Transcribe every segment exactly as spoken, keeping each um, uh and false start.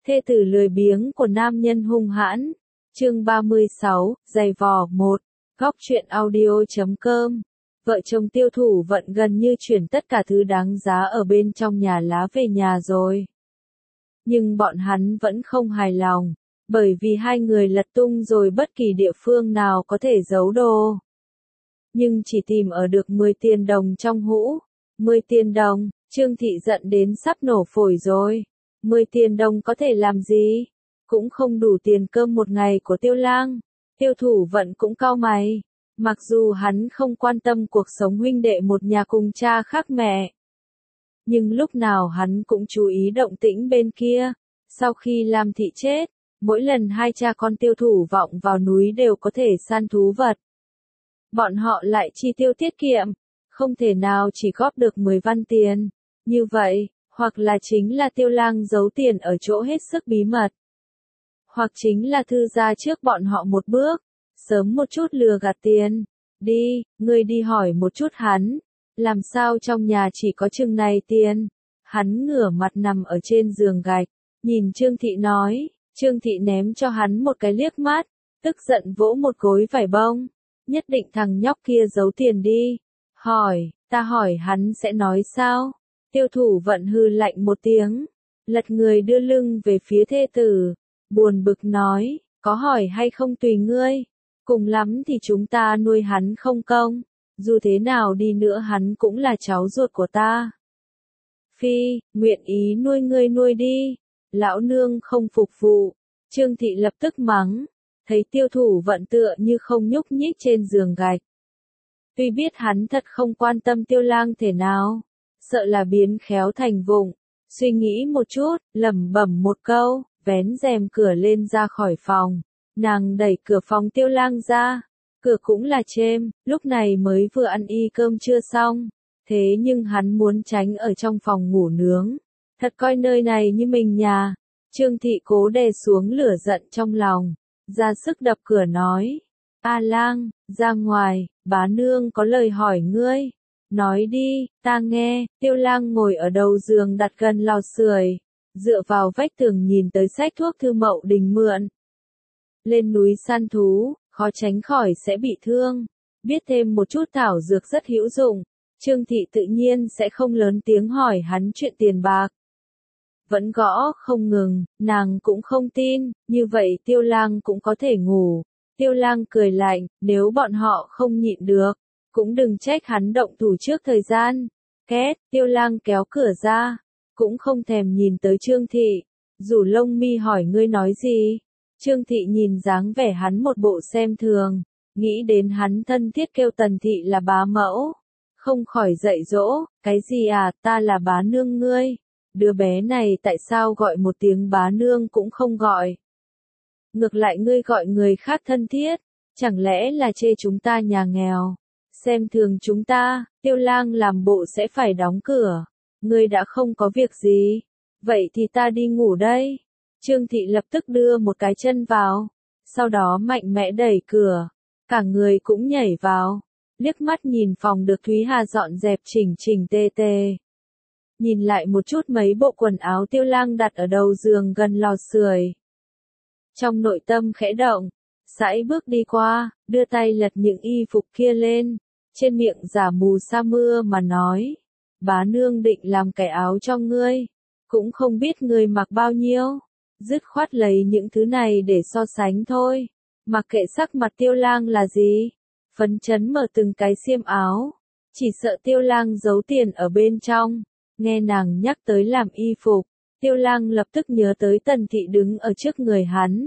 Thê tử lười biếng của nam nhân hung hãn. Chương ba mươi sáu, giày vò một. Góc truyện audio chấm com. Vợ chồng Tiêu Thủ Vận gần như chuyển tất cả thứ đáng giá ở bên trong nhà lá về nhà rồi. Nhưng bọn hắn vẫn không hài lòng, bởi vì hai người lật tung rồi bất kỳ địa phương nào có thể giấu đồ. Nhưng chỉ tìm ở được mười tiền đồng trong hũ. mười tiền đồng, Trương Thị giận đến sắp nổ phổi rồi. mười tiền đồng có thể làm gì? Cũng không đủ tiền cơm một ngày của Tiêu Lang. Tiêu Thủ Vận cũng cau mày. Mặc dù hắn không quan tâm cuộc sống huynh đệ một nhà cùng cha khác mẹ. Nhưng lúc nào hắn cũng chú ý động tĩnh bên kia. Sau khi Lam Thị chết, mỗi lần hai cha con Tiêu Thủ Vọng vào núi đều có thể săn thú vật. Bọn họ lại chi tiêu tiết kiệm, không thể nào chỉ góp được mười văn tiền. Như vậy, hoặc là chính là Tiêu Lang giấu tiền ở chỗ hết sức bí mật. Hoặc chính là thư ra trước bọn họ một bước, sớm một chút lừa gạt tiền. Đi, ngươi đi hỏi một chút hắn, làm sao trong nhà chỉ có chừng này tiền. Hắn ngửa mặt nằm ở trên giường gạch, nhìn Trương Thị nói. Trương Thị ném cho hắn một cái liếc mắt, tức giận vỗ một gối vải bông. Nhất định thằng nhóc kia giấu tiền đi. Hỏi, ta hỏi hắn sẽ nói sao? Tiêu Thủ Vận hư lạnh một tiếng, lật người đưa lưng về phía thê tử, buồn bực nói, có hỏi hay không tùy ngươi, cùng lắm thì chúng ta nuôi hắn không công, dù thế nào đi nữa hắn cũng là cháu ruột của ta. Phi, nguyện ý nuôi ngươi nuôi đi, lão nương không phục vụ. Trương Thị lập tức mắng, thấy Tiêu Thủ Vận tựa như không nhúc nhích trên giường gạch. Tuy biết hắn thật không quan tâm Tiêu Lang thể nào, sợ là biến khéo thành vụng, suy nghĩ một chút, lẩm bẩm một câu, vén rèm cửa lên ra khỏi phòng. Nàng đẩy cửa phòng Tiêu Lang ra, cửa cũng là chêm, lúc này mới vừa ăn y cơm trưa xong, thế nhưng hắn muốn tránh ở trong phòng ngủ nướng, thật coi nơi này như mình nhà. Trương Thị cố đè xuống lửa giận trong lòng, ra sức đập cửa nói, A Lang, ra ngoài, bá nương có lời hỏi ngươi. Nói đi, ta nghe. Tiêu Lang ngồi ở đầu giường đặt gần lò sưởi, dựa vào vách tường nhìn tới sách thuốc Thư Mậu Đình mượn. Lên núi săn thú, khó tránh khỏi sẽ bị thương. Biết thêm một chút thảo dược rất hữu dụng. Trương Thị tự nhiên sẽ không lớn tiếng hỏi hắn chuyện tiền bạc. Vẫn gõ không ngừng, nàng cũng không tin, như vậy Tiêu Lang cũng có thể ngủ. Tiêu Lang cười lạnh, nếu bọn họ không nhịn được, cũng đừng trách hắn động thủ trước thời gian. Két, Tiêu Lang kéo cửa ra, cũng không thèm nhìn tới Trương Thị, rủ lông mi hỏi ngươi nói gì. Trương Thị nhìn dáng vẻ hắn một bộ xem thường, nghĩ đến hắn thân thiết kêu Tần Thị là bá mẫu, không khỏi dạy dỗ, cái gì à, ta là bá nương ngươi, đứa bé này tại sao gọi một tiếng bá nương cũng không gọi. Ngược lại ngươi gọi người khác thân thiết, chẳng lẽ là chê chúng ta nhà nghèo, xem thường chúng ta. Tiêu Lang làm bộ sẽ phải đóng cửa, ngươi đã không có việc gì, vậy thì ta đi ngủ đây. Trương Thị lập tức đưa một cái chân vào, sau đó mạnh mẽ đẩy cửa, cả người cũng nhảy vào, liếc mắt nhìn phòng được Thúy Hà dọn dẹp chỉnh chỉnh tề tề. Nhìn lại một chút mấy bộ quần áo Tiêu Lang đặt ở đầu giường gần lò sưởi. Trong nội tâm khẽ động, sải bước đi qua, đưa tay lật những y phục kia lên, trên miệng giả mù sa mưa mà nói, bá nương định làm cái áo cho ngươi, cũng không biết ngươi mặc bao nhiêu, dứt khoát lấy những thứ này để so sánh thôi, mặc kệ sắc mặt Tiêu Lang là gì, phấn chấn mở từng cái xiêm áo, chỉ sợ Tiêu Lang giấu tiền ở bên trong. Nghe nàng nhắc tới làm y phục, Tiêu Lang lập tức nhớ tới Tần Thị đứng ở trước người hắn.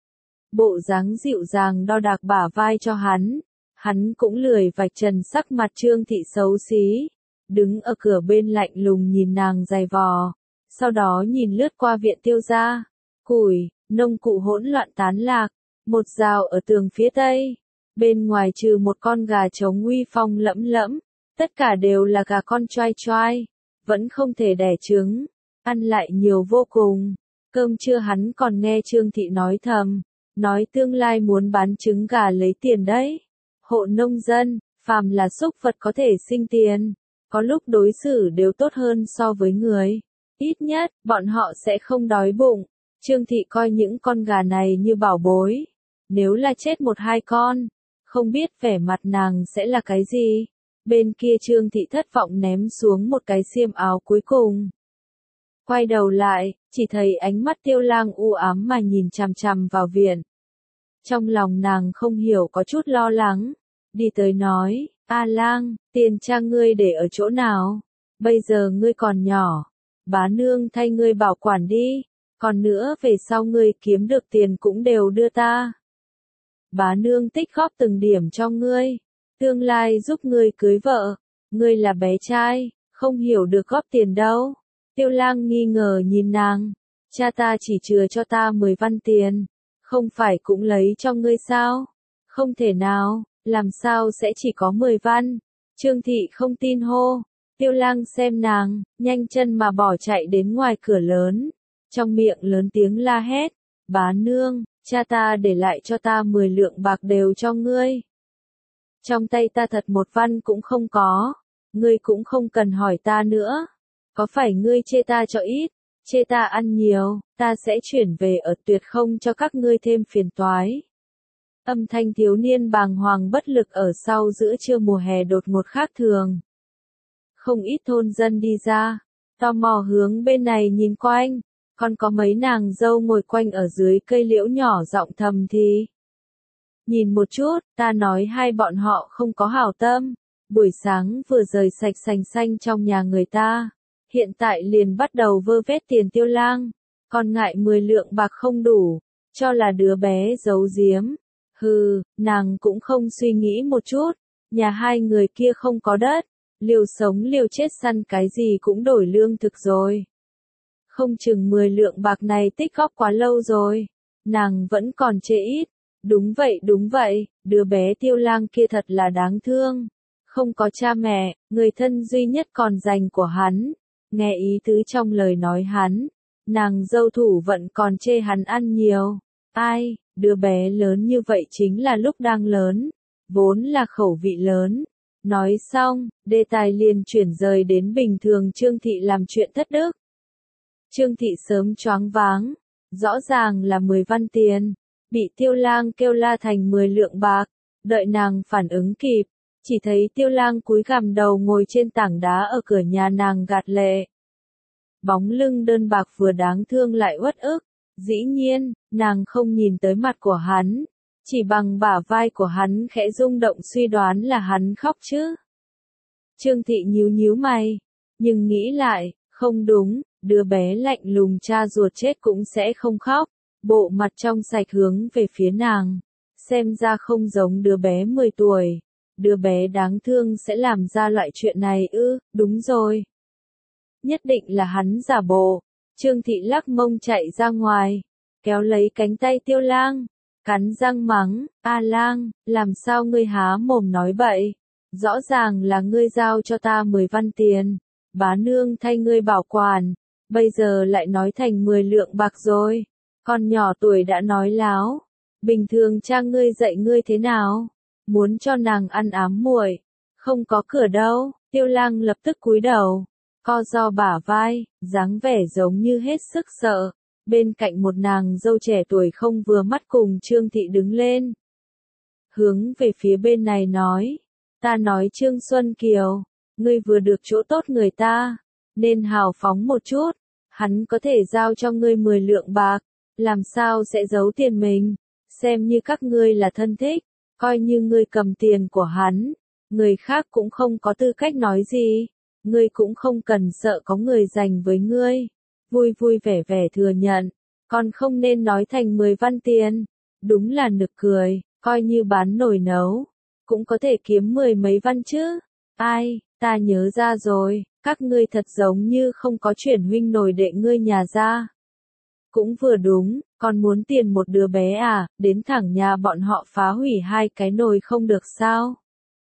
Bộ dáng dịu dàng đo đạc bả vai cho hắn, hắn cũng lười vạch trần sắc mặt Trương Thị xấu xí, đứng ở cửa bên lạnh lùng nhìn nàng giày vò, sau đó nhìn lướt qua viện Tiêu gia, củi, nông cụ hỗn loạn tán lạc, một rào ở tường phía tây, bên ngoài trừ một con gà trống uy phong lẫm lẫm, tất cả đều là gà con choai choai, vẫn không thể đẻ trứng, ăn lại nhiều vô cùng. Cơm trưa hắn còn nghe Trương Thị nói thầm, nói tương lai muốn bán trứng gà lấy tiền đấy. Hộ nông dân, phàm là súc vật có thể sinh tiền, có lúc đối xử đều tốt hơn so với người. Ít nhất, bọn họ sẽ không đói bụng. Trương Thị coi những con gà này như bảo bối. Nếu là chết một hai con, không biết vẻ mặt nàng sẽ là cái gì. Bên kia Trương Thị thất vọng ném xuống một cái xiêm áo cuối cùng. Quay đầu lại, chỉ thấy ánh mắt Tiêu Lang u ám mà nhìn chằm chằm vào viện. Trong lòng nàng không hiểu có chút lo lắng, đi tới nói, A Lang, tiền cha ngươi để ở chỗ nào? Bây giờ ngươi còn nhỏ, bá nương thay ngươi bảo quản đi, còn nữa về sau ngươi kiếm được tiền cũng đều đưa ta. Bá nương tích góp từng điểm cho ngươi, tương lai giúp ngươi cưới vợ, ngươi là bé trai, không hiểu được góp tiền đâu. Tiêu Lang nghi ngờ nhìn nàng, cha ta chỉ chừa cho ta mười văn tiền, không phải cũng lấy cho ngươi sao? Không thể nào, làm sao sẽ chỉ có mười văn? Trương Thị không tin hô. Tiêu Lang xem nàng, nhanh chân mà bỏ chạy đến ngoài cửa lớn, trong miệng lớn tiếng la hét, bá nương, cha ta để lại cho ta mười lượng bạc đều cho ngươi. Trong tay ta thật một văn cũng không có, ngươi cũng không cần hỏi ta nữa. Có phải ngươi chê ta cho ít, chê ta ăn nhiều, ta sẽ chuyển về ở tuyệt không cho các ngươi thêm phiền toái. Âm thanh thiếu niên bàng hoàng bất lực ở sau giữa trưa mùa hè đột ngột khác thường. Không ít thôn dân đi ra, tò mò hướng bên này nhìn quanh, còn có mấy nàng dâu ngồi quanh ở dưới cây liễu nhỏ giọng thầm thì. Nhìn một chút, ta nói hai bọn họ không có hảo tâm, buổi sáng vừa rời sạch sành xanh trong nhà người ta, hiện tại liền bắt đầu vơ vét tiền Tiêu Lang, còn ngại mười lượng bạc không đủ, cho là đứa bé giấu giếm. Hừ, nàng cũng không suy nghĩ một chút, nhà hai người kia không có đất, liều sống liều chết săn cái gì cũng đổi lương thực rồi. Không chừng mười lượng bạc này tích góp quá lâu rồi, nàng vẫn còn chê ít. Đúng vậy đúng vậy, đứa bé Tiêu Lang kia thật là đáng thương. Không có cha mẹ, người thân duy nhất còn dành của hắn. Nghe ý tứ trong lời nói hắn, nàng dâu thủ vận còn chê hắn ăn nhiều. Ai, đứa bé lớn như vậy chính là lúc đang lớn, vốn là khẩu vị lớn. Nói xong, đề tài liền chuyển rời đến bình thường Trương Thị làm chuyện thất đức. Trương Thị sớm choáng váng, rõ ràng là mười văn tiền, bị Tiêu Lang kêu la thành mười lượng bạc, đợi nàng phản ứng kịp, chỉ thấy Tiêu Lang cúi gằm đầu ngồi trên tảng đá ở cửa nhà nàng gạt lệ. Bóng lưng đơn bạc vừa đáng thương lại uất ức, dĩ nhiên, nàng không nhìn tới mặt của hắn, chỉ bằng bả vai của hắn khẽ rung động suy đoán là hắn khóc chứ. Trương Thị nhíu nhíu mày, nhưng nghĩ lại, không đúng, đứa bé lạnh lùng cha ruột chết cũng sẽ không khóc, bộ mặt trong sạch hướng về phía nàng, xem ra không giống đứa bé mười tuổi, đứa bé đáng thương sẽ làm ra loại chuyện này ư, đúng rồi. Nhất định là hắn giả bộ. Trương Thị lắc mông chạy ra ngoài, kéo lấy cánh tay Tiêu Lang, cắn răng mắng, A Lang, làm sao ngươi há mồm nói bậy, rõ ràng là ngươi giao cho ta mười văn tiền, bá nương thay ngươi bảo quản, bây giờ lại nói thành mười lượng bạc rồi, con nhỏ tuổi đã nói láo, bình thường cha ngươi dạy ngươi thế nào, muốn cho nàng ăn ám muội, không có cửa đâu. Tiêu Lang lập tức cúi đầu, co ro bả vai, dáng vẻ giống như hết sức sợ. Bên cạnh một nàng dâu trẻ tuổi không vừa mắt cùng Trương Thị đứng lên. Hướng về phía bên này nói, ta nói Trương Xuân Kiều, ngươi vừa được chỗ tốt người ta, nên hào phóng một chút, hắn có thể giao cho ngươi mười lượng bạc, làm sao sẽ giấu tiền mình, xem như các ngươi là thân thích, coi như ngươi cầm tiền của hắn, người khác cũng không có tư cách nói gì, ngươi cũng không cần sợ có người giành với ngươi. Vui vui vẻ vẻ thừa nhận, còn không nên nói thành mười văn tiền, đúng là nực cười, coi như bán nồi nấu, cũng có thể kiếm mười mấy văn chứ. Ai, ta nhớ ra rồi, các ngươi thật giống như không có chuyển huynh nồi đệ ngươi nhà ra. Cũng vừa đúng, còn muốn tiền một đứa bé à, đến thẳng nhà bọn họ phá hủy hai cái nồi không được sao?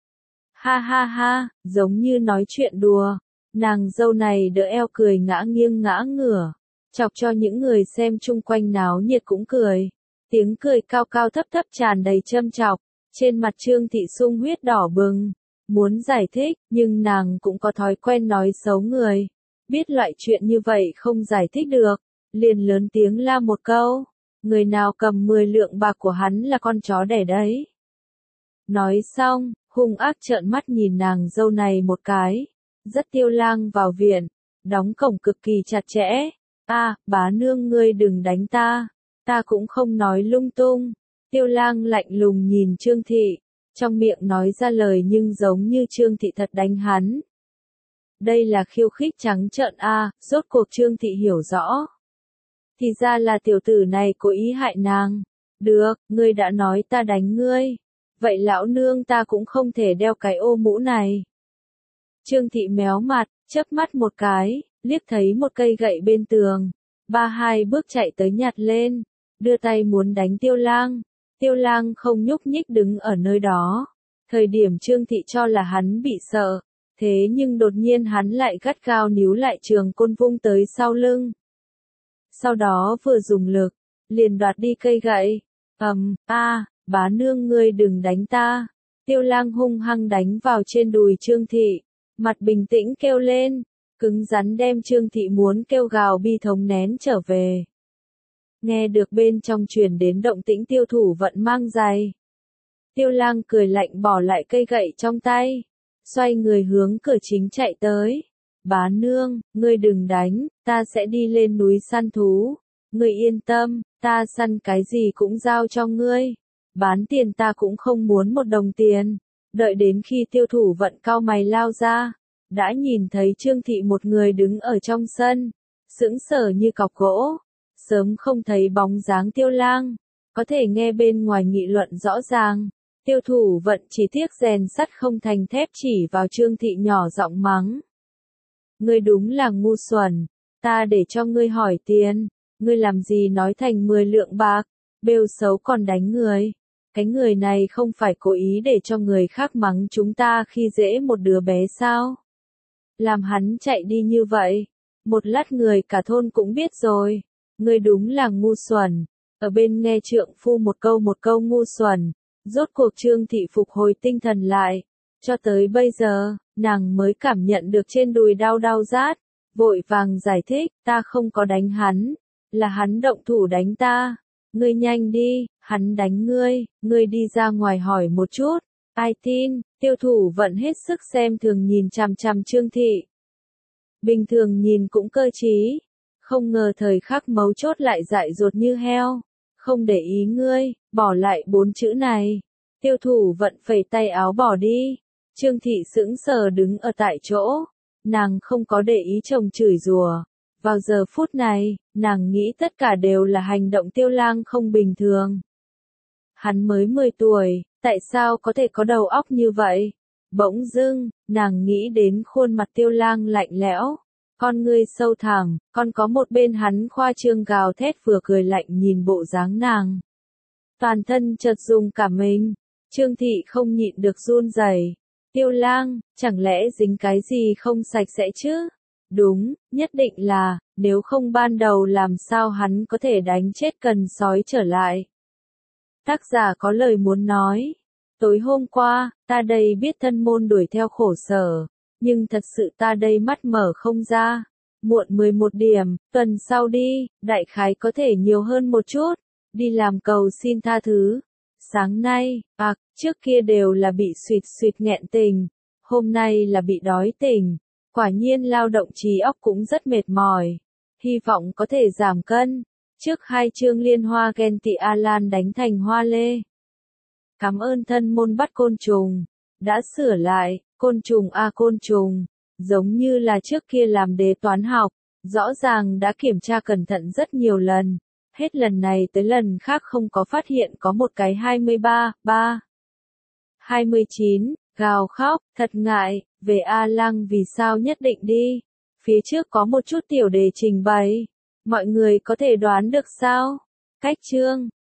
Ha ha ha, giống như nói chuyện đùa. Nàng dâu này đỡ eo cười ngã nghiêng ngã ngửa, chọc cho những người xem chung quanh náo nhiệt cũng cười. Tiếng cười cao cao thấp thấp tràn đầy châm chọc, trên mặt Trương Thị sung huyết đỏ bừng, muốn giải thích, nhưng nàng cũng có thói quen nói xấu người, biết loại chuyện như vậy không giải thích được, liền lớn tiếng la một câu, người nào cầm mười lượng bạc của hắn là con chó đẻ đấy. Nói xong, hung ác trợn mắt nhìn nàng dâu này một cái, dắt Tiêu Lang vào viện, đóng cổng cực kỳ chặt chẽ. A, bá nương ngươi đừng đánh ta, ta cũng không nói lung tung. Tiêu Lang lạnh lùng nhìn Trương Thị, trong miệng nói ra lời nhưng giống như Trương Thị thật đánh hắn. Đây là khiêu khích trắng trợn a, rốt cuộc Trương Thị hiểu rõ. Thì ra là tiểu tử này cố ý hại nàng. Được, ngươi đã nói ta đánh ngươi. Vậy lão nương ta cũng không thể đeo cái ô mũ này. Trương Thị méo mặt, chớp mắt một cái, liếc thấy một cây gậy bên tường. Ba hai bước chạy tới nhặt lên, đưa tay muốn đánh Tiêu Lang. Tiêu Lang không nhúc nhích đứng ở nơi đó. Thời điểm Trương Thị cho là hắn bị sợ, thế nhưng đột nhiên hắn lại gắt gao níu lại trường côn vung tới sau lưng. Sau đó vừa dùng lực, liền đoạt đi cây gậy. Ầm, a, bá nương ngươi đừng đánh ta. Tiêu Lang hung hăng đánh vào trên đùi Trương Thị, mặt bình tĩnh kêu lên, cứng rắn đem Trương Thị muốn kêu gào bi thống nén trở về. Nghe được bên trong truyền đến động tĩnh Tiêu Thủ Vận mang giày. Tiêu Lang cười lạnh bỏ lại cây gậy trong tay, xoay người hướng cửa chính chạy tới. Bá nương, ngươi đừng đánh, ta sẽ đi lên núi săn thú. Ngươi yên tâm, ta săn cái gì cũng giao cho ngươi. Bán tiền ta cũng không muốn một đồng tiền. Đợi đến khi Tiêu Thủ Vận cao mày lao ra, đã nhìn thấy Trương Thị một người đứng ở trong sân, sững sờ như cọc gỗ. Sớm không thấy bóng dáng Tiêu Lang, có thể nghe bên ngoài nghị luận rõ ràng. Tiêu Thủ Vận chỉ tiếc rèn sắt không thành thép chỉ vào Trương Thị nhỏ giọng mắng. Ngươi đúng là ngu xuẩn, ta để cho ngươi hỏi tiền, ngươi làm gì nói thành mười lượng bạc, bêu xấu còn đánh người. Cái người này không phải cố ý để cho người khác mắng chúng ta khi dễ một đứa bé sao? Làm hắn chạy đi như vậy, một lát người cả thôn cũng biết rồi. Ngươi đúng là ngu xuẩn. Ở bên nghe trượng phu một câu một câu ngu xuẩn, rốt cuộc Trương Thị phục hồi tinh thần lại. Cho tới bây giờ, nàng mới cảm nhận được trên đùi đau đau rát, vội vàng giải thích, ta không có đánh hắn, là hắn động thủ đánh ta. Ngươi nhanh đi, hắn đánh ngươi, ngươi đi ra ngoài hỏi một chút. Ai tin? Tiêu Thủ Vận hết sức xem thường nhìn chằm chằm Trương Thị. Bình thường nhìn cũng cơ trí, không ngờ thời khắc mấu chốt lại dại dột như heo. Không để ý ngươi, bỏ lại bốn chữ này. Tiêu Thủ Vận phẩy tay áo bỏ đi. Trương Thị sững sờ đứng ở tại chỗ, nàng không có để ý chồng chửi rủa. Vào giờ phút này, nàng nghĩ tất cả đều là hành động Tiêu Lang không bình thường. Hắn mới mười tuổi, tại sao có thể có đầu óc như vậy? Bỗng dưng, nàng nghĩ đến khuôn mặt Tiêu Lang lạnh lẽo, con ngươi sâu thẳm, còn có một bên hắn khoa trương gào thét vừa cười lạnh nhìn bộ dáng nàng. Toàn thân chợt rung cả mình, Trương Thị không nhịn được run rẩy. Tiêu Lang, chẳng lẽ dính cái gì không sạch sẽ chứ? Đúng, nhất định là, nếu không ban đầu làm sao hắn có thể đánh chết cần sói trở lại. Tác giả có lời muốn nói. Tối hôm qua, ta đây biết thân môn đuổi theo khổ sở, nhưng thật sự ta đây mắt mở không ra. Muộn mười một điểm, tuần sau đi, đại khái có thể nhiều hơn một chút. Đi làm cầu xin tha thứ. Sáng nay, à, trước kia đều là bị suýt suýt nghẹn tình, hôm nay là bị đói tình. Quả nhiên lao động trí óc cũng rất mệt mỏi. Hy vọng có thể giảm cân. Trước hai chương liên hoa ghen tị Alan đánh thành hoa lê. Cảm ơn thân môn bắt côn trùng. Đã sửa lại, côn trùng a côn trùng. Giống như là trước kia làm đề toán học. Rõ ràng đã kiểm tra cẩn thận rất nhiều lần. Hết lần này tới lần khác không có phát hiện có một cái hai mươi ba, ba. hai mươi chín, gào khóc, thật ngại, về A Lăng vì sao nhất định đi. Phía trước có một chút tiểu đề trình bày. Mọi người có thể đoán được sao? Cách chương.